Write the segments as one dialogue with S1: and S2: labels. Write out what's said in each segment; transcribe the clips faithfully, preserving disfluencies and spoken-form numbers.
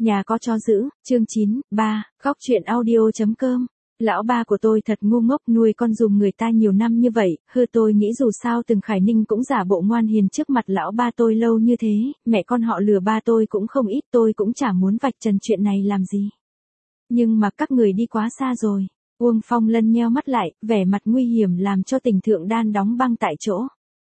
S1: Nhà có chó giữ, chương chín, ba, góc truyện audio.com. Lão ba của tôi thật ngu ngốc, nuôi con dùm người ta nhiều năm như vậy, hư tôi nghĩ dù sao Từng Khải Ninh cũng giả bộ ngoan hiền trước mặt lão ba tôi lâu như thế, mẹ con họ lừa ba tôi cũng không ít, tôi cũng chả muốn vạch trần chuyện này làm gì. Nhưng mà các người đi quá xa rồi. Uông Phong Lân nheo mắt lại, vẻ mặt nguy hiểm làm cho Tình Thượng Đan đóng băng tại chỗ.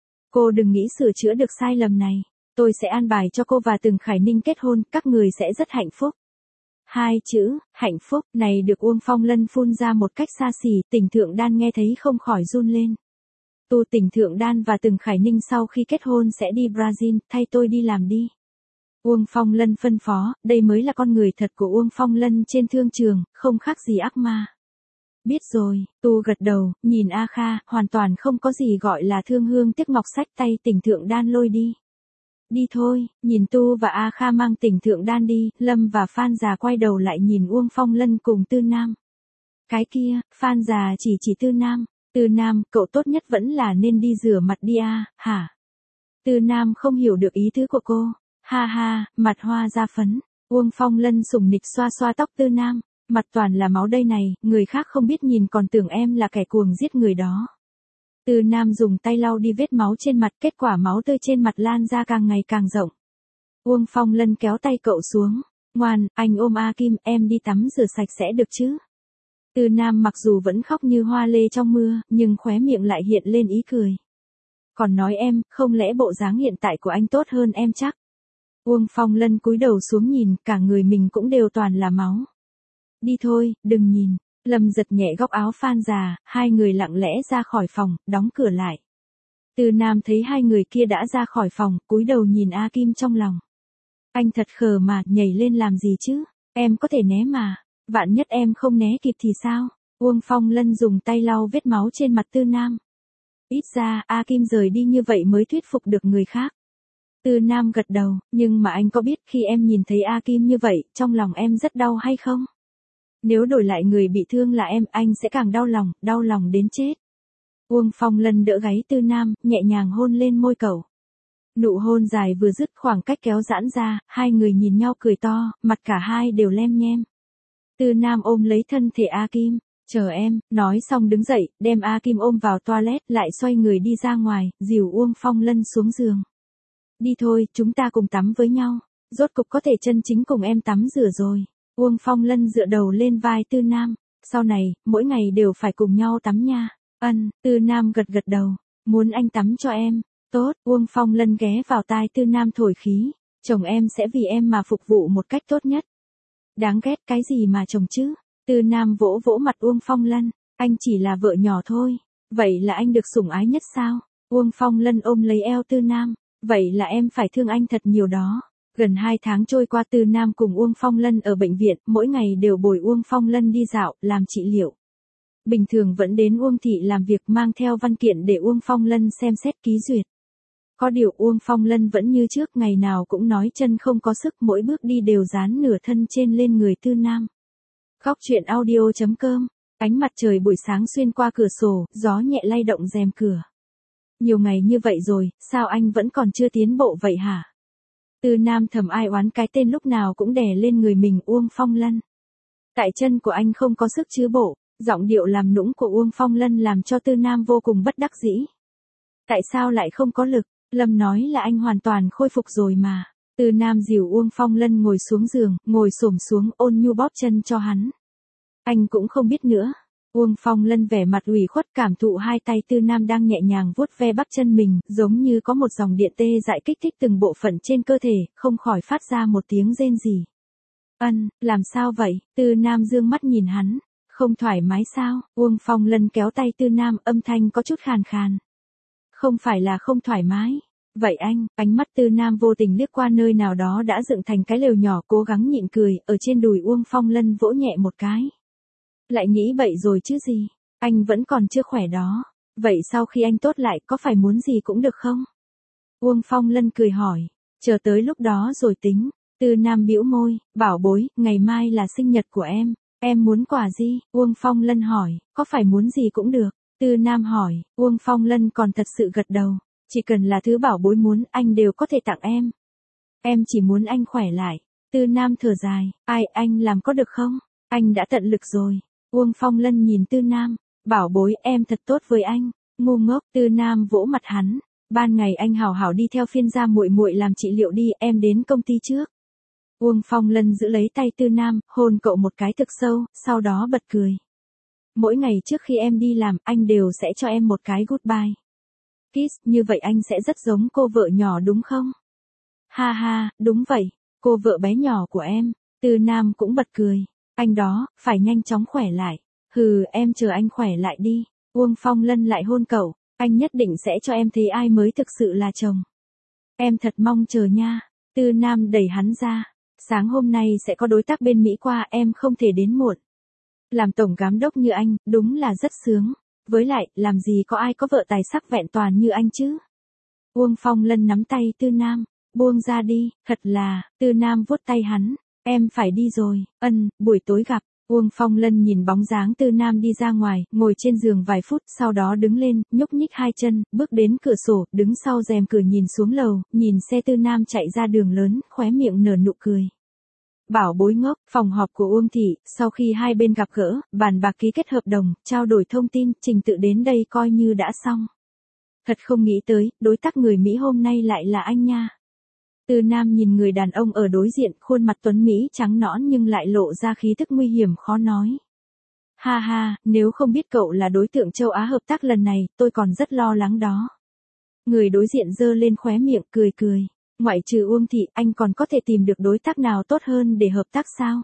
S1: Cô đừng nghĩ sửa chữa được sai lầm này. Tôi sẽ an bài cho cô và Từng Khải Ninh kết hôn, các người sẽ rất hạnh phúc. Hai chữ, hạnh phúc, này được Uông Phong Lân phun ra một cách xa xỉ, Tình Thượng Đan nghe thấy không khỏi run lên. Tu Tình Thượng Đan và Từng Khải Ninh sau khi kết hôn sẽ đi Brazil, thay tôi đi làm đi. Uông Phong Lân phân phó, đây mới là con người thật của Uông Phong Lân trên thương trường, không khác gì ác ma. Biết rồi, Tu gật đầu, nhìn A Kha, hoàn toàn không có gì gọi là thương hương tiếc ngọc, xách tay Tình Thượng Đan lôi đi. Đi thôi, nhìn Tu và A Kha mang Tình Thượng Đan đi, Lâm và Phan già quay đầu lại nhìn Uông Phong Lân cùng Tư Nam. Cái kia, Phan già chỉ chỉ Tư Nam, Tư Nam, cậu tốt nhất vẫn là nên đi rửa mặt đi a, hả? Tư Nam không hiểu được ý tứ của cô, ha ha, mặt hoa da phấn, Uông Phong Lân sủng nịch xoa xoa tóc Tư Nam, mặt toàn là máu đây này, người khác không biết nhìn còn tưởng em là kẻ cuồng giết người đó. Tư Nam dùng tay lau đi vết máu trên mặt, kết quả máu tươi trên mặt lan ra càng ngày càng rộng. Uông Phong Lân kéo tay cậu xuống. Ngoan, anh ôm A Kim, em đi tắm rửa sạch sẽ được chứ? Tư Nam mặc dù vẫn khóc như hoa lê trong mưa, nhưng khóe miệng lại hiện lên ý cười. Còn nói em, không lẽ bộ dáng hiện tại của anh tốt hơn em chắc? Uông Phong Lân cúi đầu xuống nhìn, cả người mình cũng đều toàn là máu. Đi thôi, đừng nhìn. Lâm giật nhẹ góc áo Phan già, hai người lặng lẽ ra khỏi phòng, đóng cửa lại. Tư Nam thấy hai người kia đã ra khỏi phòng, cúi đầu nhìn A Kim trong lòng. Anh thật khờ mà, nhảy lên làm gì chứ? Em có thể né mà. Vạn nhất em không né kịp thì sao? Uông Phong Lân dùng tay lau vết máu trên mặt Tư Nam. Ít ra, A Kim rời đi như vậy mới thuyết phục được người khác. Tư Nam gật đầu, nhưng mà anh có biết khi em nhìn thấy A Kim như vậy, trong lòng em rất đau hay không? Nếu đổi lại người bị thương là em, anh sẽ càng đau lòng, đau lòng đến chết. Uông Phong Lân đỡ gáy Tư Nam, nhẹ nhàng hôn lên môi cậu. Nụ hôn dài vừa dứt, khoảng cách kéo giãn ra, hai người nhìn nhau cười to, mặt cả hai đều lem nhem. Tư Nam ôm lấy thân thể A Kim, chờ em, nói xong đứng dậy, đem A Kim ôm vào toilet, lại xoay người đi ra ngoài, dìu Uông Phong Lân xuống giường. Đi thôi, chúng ta cùng tắm với nhau, rốt cục có thể chân chính cùng em tắm rửa rồi. Uông Phong Lân dựa đầu lên vai Tư Nam, sau này, mỗi ngày đều phải cùng nhau tắm nha. Ân, Tư Nam gật gật đầu, muốn anh tắm cho em. Tốt, Uông Phong Lân ghé vào tai Tư Nam thổi khí, chồng em sẽ vì em mà phục vụ một cách tốt nhất. Đáng ghét cái gì mà chồng chứ? Tư Nam vỗ vỗ mặt Uông Phong Lân, anh chỉ là vợ nhỏ thôi, vậy là anh được sủng ái nhất sao? Uông Phong Lân ôm lấy eo Tư Nam, vậy là em phải thương anh thật nhiều đó. Gần hai tháng trôi qua, Tư Nam cùng Uông Phong Lân ở bệnh viện, mỗi ngày đều bồi Uông Phong Lân đi dạo, làm trị liệu. Bình thường vẫn đến Uông thị làm việc, mang theo văn kiện để Uông Phong Lân xem xét ký duyệt. Có điều Uông Phong Lân vẫn như trước, ngày nào cũng nói chân không có sức, mỗi bước đi đều dán nửa thân trên lên người Tư Nam. Góc truyện audio.com, ánh mặt trời buổi sáng xuyên qua cửa sổ, gió nhẹ lay động rèm cửa. Nhiều ngày như vậy rồi, sao anh vẫn còn chưa tiến bộ vậy hả? Tư Nam thầm ai oán cái tên lúc nào cũng đè lên người mình Uông Phong Lân. Tại chân của anh không có sức chứa bộ, giọng điệu làm nũng của Uông Phong Lân làm cho Tư Nam vô cùng bất đắc dĩ. Tại sao lại không có lực? Lâm nói là anh hoàn toàn khôi phục rồi mà. Tư Nam dìu Uông Phong Lân ngồi xuống giường, ngồi xổm xuống ôn nhu bóp chân cho hắn. Anh cũng không biết nữa. Uông Phong Lân vẻ mặt ủy khuất cảm thụ hai tay Tư Nam đang nhẹ nhàng vuốt ve bắp chân mình, giống như có một dòng điện tê dại kích thích từng bộ phận trên cơ thể, không khỏi phát ra một tiếng rên rỉ. Ân, làm sao vậy? Tư Nam dương mắt nhìn hắn. Không thoải mái sao? Uông Phong Lân kéo tay Tư Nam, âm thanh có chút khàn khàn. Không phải là không thoải mái. Vậy anh, ánh mắt Tư Nam vô tình liếc qua nơi nào đó đã dựng thành cái lều nhỏ, cố gắng nhịn cười, ở trên đùi Uông Phong Lân vỗ nhẹ một cái. Lại nghĩ bậy rồi chứ gì, anh vẫn còn chưa khỏe đó. Vậy sau khi anh tốt lại có phải muốn gì cũng được không? Uông Phong Lân cười hỏi, chờ tới lúc đó rồi tính. Tư Nam bĩu môi, bảo bối, ngày mai là sinh nhật của em, em muốn quà gì? Uông Phong Lân hỏi, có phải muốn gì cũng được? Tư Nam hỏi, Uông Phong Lân còn thật sự gật đầu, chỉ cần là thứ bảo bối muốn anh đều có thể tặng em. Em chỉ muốn anh khỏe lại. Tư Nam thở dài, ai anh làm có được không? Anh đã tận lực rồi. Uông Phong Lân nhìn Tư Nam, bảo bối em thật tốt với anh. Ngu ngốc, Tư Nam vỗ mặt hắn. Ban ngày anh hảo hảo đi theo phiên gia muội muội làm trị liệu đi, em đến công ty trước. Uông Phong Lân giữ lấy tay Tư Nam, hôn cậu một cái thực sâu, sau đó bật cười. Mỗi ngày trước khi em đi làm, anh đều sẽ cho em một cái goodbye kiss, như vậy anh sẽ rất giống cô vợ nhỏ đúng không? Ha ha, đúng vậy, cô vợ bé nhỏ của em. Tư Nam cũng bật cười. Anh đó, phải nhanh chóng khỏe lại. Hừ, em chờ anh khỏe lại đi. Uông Phong Lân lại hôn cậu. Anh nhất định sẽ cho em thấy ai mới thực sự là chồng. Em thật mong chờ nha. Tư Nam đẩy hắn ra. Sáng hôm nay sẽ có đối tác bên Mỹ qua, em không thể đến muộn. Làm tổng giám đốc như anh, đúng là rất sướng. Với lại, làm gì có ai có vợ tài sắc vẹn toàn như anh chứ? Uông Phong Lân nắm tay Tư Nam. Buông ra đi, thật là, Tư Nam vuốt tay hắn. Em phải đi rồi, ân, buổi tối gặp. Uông Phong Lân nhìn bóng dáng Tư Nam đi ra ngoài, ngồi trên giường vài phút, sau đó đứng lên, nhúc nhích hai chân, bước đến cửa sổ, đứng sau rèm cửa nhìn xuống lầu, nhìn xe Tư Nam chạy ra đường lớn, khóe miệng nở nụ cười. Bảo bối ngốc, phòng họp của Uông Thị, sau khi hai bên gặp gỡ, bàn bạc ký kết hợp đồng, trao đổi thông tin, trình tự đến đây coi như đã xong. Thật không nghĩ tới, đối tác người Mỹ hôm nay lại là anh nha. Tư Nam nhìn người đàn ông ở đối diện, khuôn mặt tuấn Mỹ trắng nõn nhưng lại lộ ra khí tức nguy hiểm khó nói. Ha ha, nếu không biết cậu là đối tượng châu Á hợp tác lần này, tôi còn rất lo lắng đó. Người đối diện giơ lên khóe miệng cười cười. Ngoại trừ Uông Thị, anh còn có thể tìm được đối tác nào tốt hơn để hợp tác sao?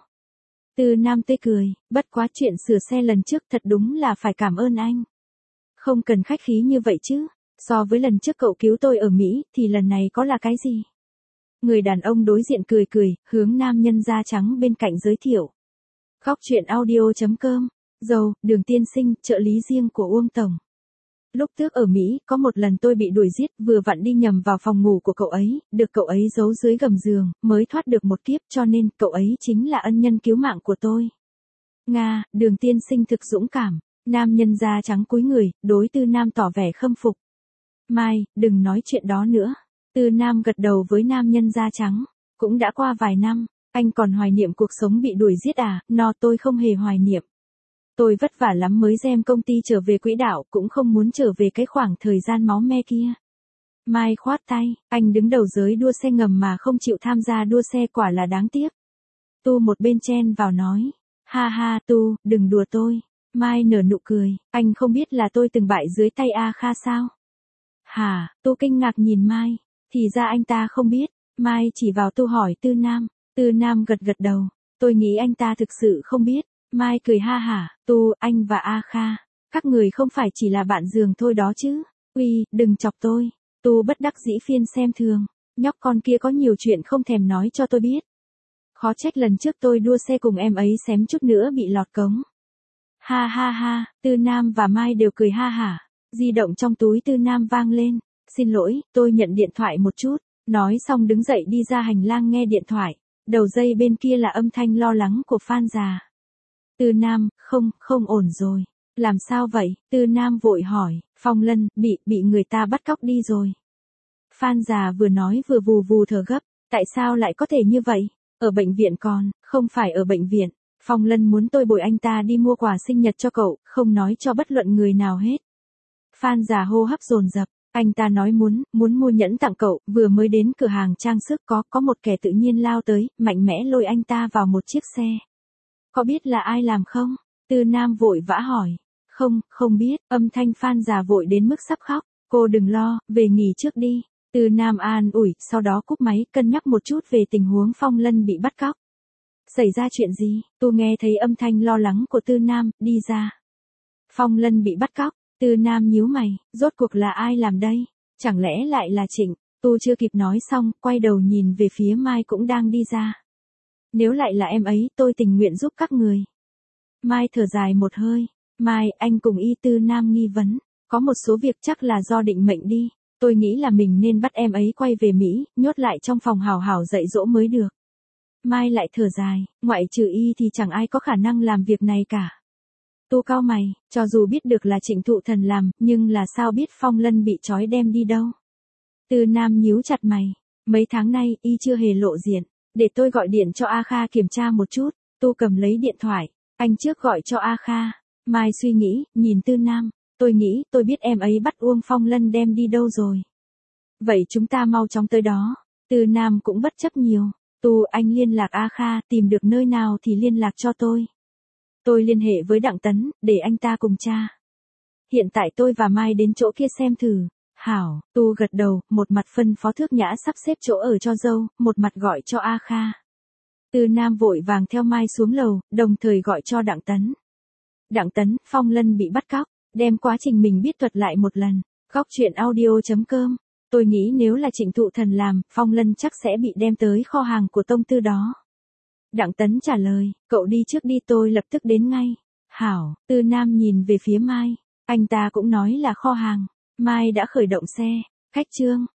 S1: Tư Nam tươi cười, bất quá chuyện sửa xe lần trước thật đúng là phải cảm ơn anh. Không cần khách khí như vậy chứ, so với lần trước cậu cứu tôi ở Mỹ, thì lần này có là cái gì? Người đàn ông đối diện cười cười, hướng nam nhân da trắng bên cạnh giới thiệu. Góc truyện audio chấm com, Dầu, Đường tiên sinh, trợ lý riêng của Uông Tổng. Lúc trước ở Mỹ, có một lần tôi bị đuổi giết, vừa vặn đi nhầm vào phòng ngủ của cậu ấy, được cậu ấy giấu dưới gầm giường, mới thoát được một kiếp, cho nên cậu ấy chính là ân nhân cứu mạng của tôi. Nga, Đường tiên sinh thực dũng cảm. Nam nhân da trắng cúi người, đối Tư Nam tỏ vẻ khâm phục. Mai, đừng nói chuyện đó nữa. Tư Nam gật đầu với nam nhân da trắng. Cũng đã qua vài năm, anh còn hoài niệm cuộc sống bị đuổi giết à? No, tôi không hề hoài niệm. Tôi vất vả lắm mới đem công ty trở về quỹ đạo, cũng không muốn trở về cái khoảng thời gian máu me kia. Mai khoát tay, anh đứng đầu giới đua xe ngầm mà không chịu tham gia đua xe, quả là đáng tiếc. Tu một bên chen vào nói. Ha ha, Tu, đừng đùa tôi. Mai nở nụ cười, anh không biết là tôi từng bại dưới tay A Kha sao? Hả? Tu kinh ngạc nhìn Mai. Thì ra anh ta không biết. Mai chỉ vào Tu hỏi Tư Nam. Tư Nam gật gật đầu. Tôi nghĩ anh ta thực sự không biết. Mai cười ha hả. Tu, anh và A Kha, các người không phải chỉ là bạn giường thôi đó chứ? Uy, đừng chọc tôi. Tu bất đắc dĩ phiên xem thường. Nhóc con kia có nhiều chuyện không thèm nói cho tôi biết. Khó trách lần trước tôi đua xe cùng em ấy xém chút nữa bị lọt cống. Ha ha ha, Tư Nam và Mai đều cười ha hả. Di động trong túi Tư Nam vang lên. Xin lỗi, tôi nhận điện thoại một chút. Nói xong đứng dậy đi ra hành lang nghe điện thoại. Đầu dây bên kia là âm thanh lo lắng của Phan già. Tư Nam, không, không ổn rồi. Làm sao vậy? Tư Nam vội hỏi. Phong Lân, bị, bị người ta bắt cóc đi rồi. Phan già vừa nói vừa vù vù thở gấp. Tại sao lại có thể như vậy? Ở bệnh viện còn, không phải ở bệnh viện. Phong Lân muốn tôi bồi anh ta đi mua quà sinh nhật cho cậu, không nói cho bất luận người nào hết. Phan già hô hấp dồn dập. Anh ta nói muốn, muốn mua nhẫn tặng cậu, vừa mới đến cửa hàng trang sức có, có một kẻ tự nhiên lao tới, mạnh mẽ lôi anh ta vào một chiếc xe. Có biết là ai làm không? Tư Nam vội vã hỏi. Không, không biết, âm thanh Phan già vội đến mức sắp khóc. Cô đừng lo, về nghỉ trước đi. Tư Nam an ủi, sau đó cúp máy, cân nhắc một chút về tình huống Phong Lân bị bắt cóc. Xảy ra chuyện gì? Tôi nghe thấy âm thanh lo lắng của Tư Nam, đi ra. Phong Lân bị bắt cóc. Tư Nam nhíu mày, rốt cuộc là ai làm đây? Chẳng lẽ lại là Trịnh? Tu chưa kịp nói xong, quay đầu nhìn về phía Mai cũng đang đi ra. Nếu lại là em ấy, tôi tình nguyện giúp các người. Mai thở dài một hơi. Mai, anh cùng y Tư Nam nghi vấn. Có một số việc chắc là do định mệnh đi. Tôi nghĩ là mình nên bắt em ấy quay về Mỹ, nhốt lại trong phòng hào hào dạy dỗ mới được. Mai lại thở dài, ngoại trừ y thì chẳng ai có khả năng làm việc này cả. Tu cao mày, cho dù biết được là Trịnh Thụ Thần làm, nhưng là sao biết Phong Lân bị trói đem đi đâu? Tư Nam nhíu chặt mày, mấy tháng nay y chưa hề lộ diện, Để tôi gọi điện cho A Kha kiểm tra một chút. Tu cầm lấy điện thoại. Anh trước gọi cho A Kha. Mai suy nghĩ, nhìn Tư Nam. Tôi nghĩ, tôi biết em ấy bắt Uông Phong Lân đem đi đâu rồi. Vậy chúng ta mau chóng tới đó. Tư Nam cũng bất chấp nhiều. Tu, anh liên lạc A Kha, tìm được nơi nào thì liên lạc cho tôi. Tôi liên hệ với Đặng Tấn, để anh ta cùng tra. Hiện tại tôi và Mai đến chỗ kia xem thử. Hảo, Tu gật đầu, một mặt phân phó Thước Nhã sắp xếp chỗ ở cho dâu, một mặt gọi cho A Kha. Tư Nam vội vàng theo Mai xuống lầu, đồng thời gọi cho Đặng Tấn. Đặng Tấn, Phong Lân bị bắt cóc, đem quá trình mình biết thuật lại một lần. Góc truyện audio chấm com. Tôi nghĩ nếu là Trịnh Thụ Thần làm, Phong Lân chắc sẽ bị đem tới kho hàng của Tông Tư đó. Đặng Tấn trả lời, cậu đi trước đi, tôi lập tức đến ngay. Hảo, Tư Nam nhìn về phía Mai. Anh ta cũng nói là kho hàng. Mai đã khởi động xe. Khách trương.